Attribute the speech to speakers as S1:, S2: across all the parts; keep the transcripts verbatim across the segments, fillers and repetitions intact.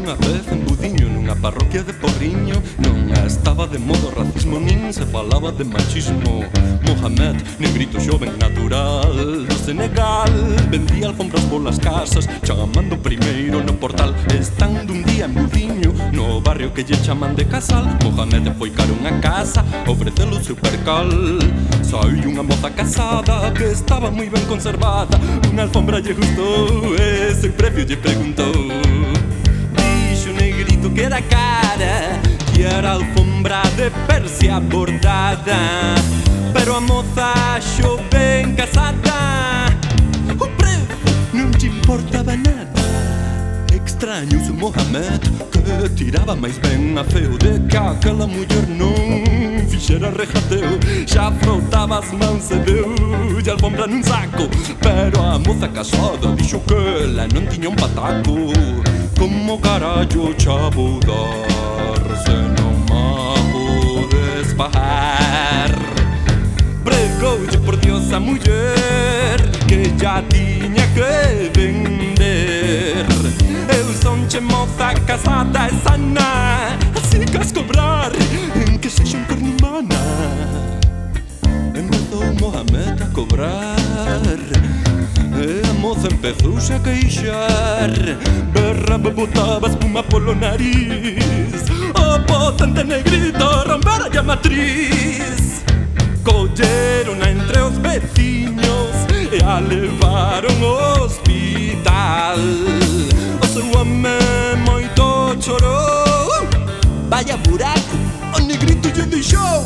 S1: unha vez en Budiño, nunha parroquia de Porriño. Non estaba de modo racismo, nin se falaba de machismo. Mohamed, negrito xoven natural do Senegal, vendía alfombras polas casas, chamando primeiro no portal. Estando un día en Budiño, no barrio que lle chaman de Casal, Mohamed foi cara unha casa, ofrecelo o seu percal. Saiu unha moza casada que estaba moi ben conservada, unha alfombra lle gustou e seu precio lle preguntou. Dixo o negrito que era cara, que era alfombra de Persia bordada, pero a moza xo ben casada, o precio non te importaba nada. Extraño o Mohamed, que tiraba máis ben a feo de que aquela muller non fixera regateo. Xa frotaba as mans e deu e alfombra nun saco, pero a moza casada dixo que ela non tiña un pataco. Como carallo xa vou dar se non ma podes pagar? Pregoulle por Dios a muller que ya tiña que vender. Eu son che moza casada e sana, así que has cobrar en que sexa un cornimana. Empezou Mohamed a cobrar e a moza empezouse a queixar. Berraba, botaba espuma polo nariz, o potente negrito rompera a matriz. Collerona entre os veciños e a levaron ao hospital. O seu home moito chorou, vaya buraco o negrito lle deixou.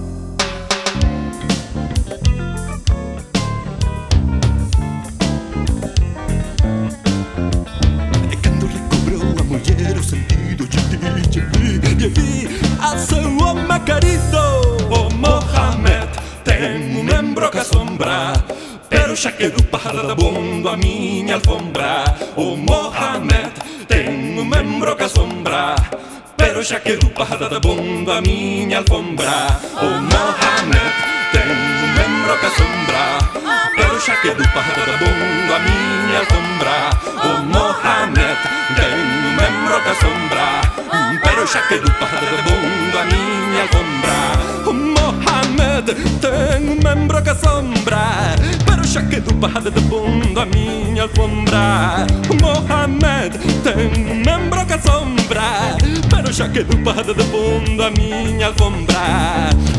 S1: E cando recobrou a muller o sentido, lle vi, lle vi, lle vi a seu home querido. O Mohamed ten un membro que asombra, pero xa quedou parada bondo a miña alfombra. O Mohamed ten un membro que asombra, pero xa quedou parada bondo a miña alfombra. O Mohamed ten un membro que asombra, pero xa quedou parada bondo a miña alfombra. O Mohamed ten un membro que asombra, pero xa quedou parada bondo a miña alfombra. O Mohamed ten un membro que asombra, pero xa quedou parada bondo a miña alfombra. O Mohamed ten un membro que asombra, pero xa quedou parada bondo a miña alfombra.